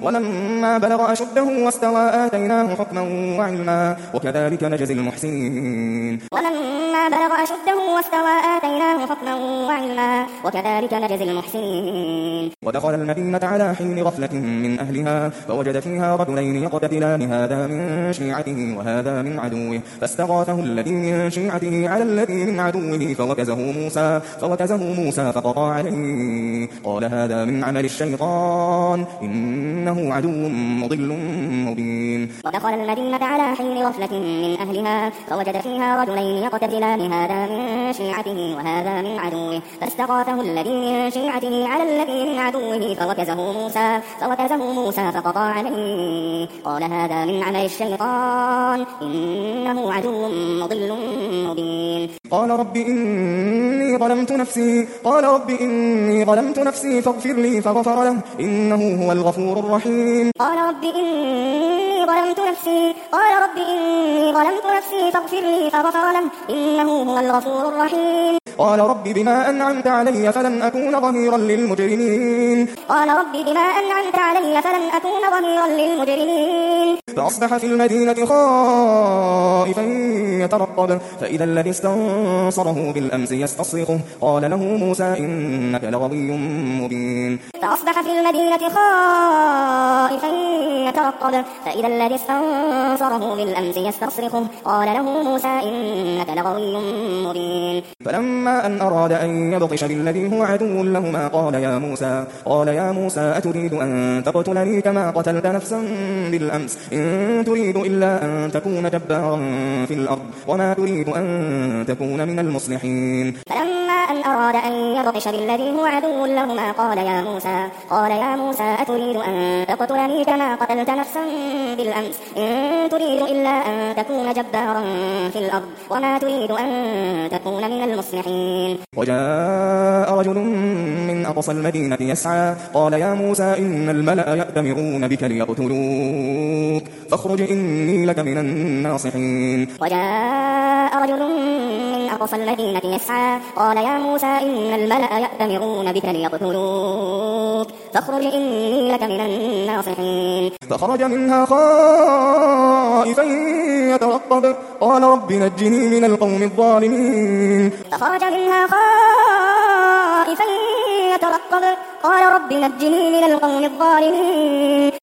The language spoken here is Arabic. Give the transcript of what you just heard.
ولما بلغ أشده واستوى آتيناه حكما وعلما وكذلك نجزي المحسنين. ولما بلغ أشده واستوى آتيناه حكما وعلما وكذلك نجزي المحسنين. ودخل المدينة على حين غفلة من أهلها فوجد فيها رجلين يقتتلان هذا من شيعته وهذا من عدوه فاستغاثه الذي من شيعته على الذي من عدوه فوكزه موسى فقضى عليه قال هذا من عمل الشيطان إنه عدو مضل مبين. ودخل المدينة على حين غفلة من أهلها فوجد فيها رجلين يقتتلان هذا من شيعته وهذا من عدوه فاستغاثه الذي من شيعته على الذي من عدوه فوكزه موسى فقضى عليه قال هذا من عمل الشيطان إنه عدو مضل مبين. قال رب إني ظلمت نفسي فاغفر لي فغفر له إنه هو الغفور الرحيم. قال رب إني ظلمت نفسي فاغفر لي فغفر له إنه هو الغفور الرحيم. قال رب بما أنعمت علي فلن أكون ظهيرا للمجرمين. فأصبح في المدينة خائفا يترقب فإذا الذي استنصره بالأمس يستصرخه قال له موسى إنك لغوي مبين. فأصبح في المدينة خائفا يترقب فإذا الذي استنصره بالأمس يستصرخه قال له موسى إنك لغوي مبين. فلما أن أراد أن يبطش بالذي هو عدو لهما قال يا موسى أتريد أن تقتلني كما قتلت نفسا بالأمس إن تريد إلا أن تكون جبارا في الأرض وما تريد أن تكون من المصلحين. فلما أن أراد أن يبطش بالذي هو عدو لهما قال يا موسى أتريد أن تقتلني كما قتلت نفسا بالأمس إن تريد إلا أن تكون جبارا في الأرض وما تريد أن تكون من المصلحين. وجاء رجل من أقصى المدينة يسعى قال يا موسى إن الملأ يأتمرون بك ليقتلوك فاخرج إني لك من الناصحين. وجاء رجل من أقصى المدينة يسعى قال يا موسى إن الملأ يأتمرون بك ليقتلوك فاخرج إني لك من الناصحين. فخرج منها خائفا يترقب قال رب نجني من القوم الظالمين. فخرج منها خائفا يترقب قال رب نجني من القوم الظالمين.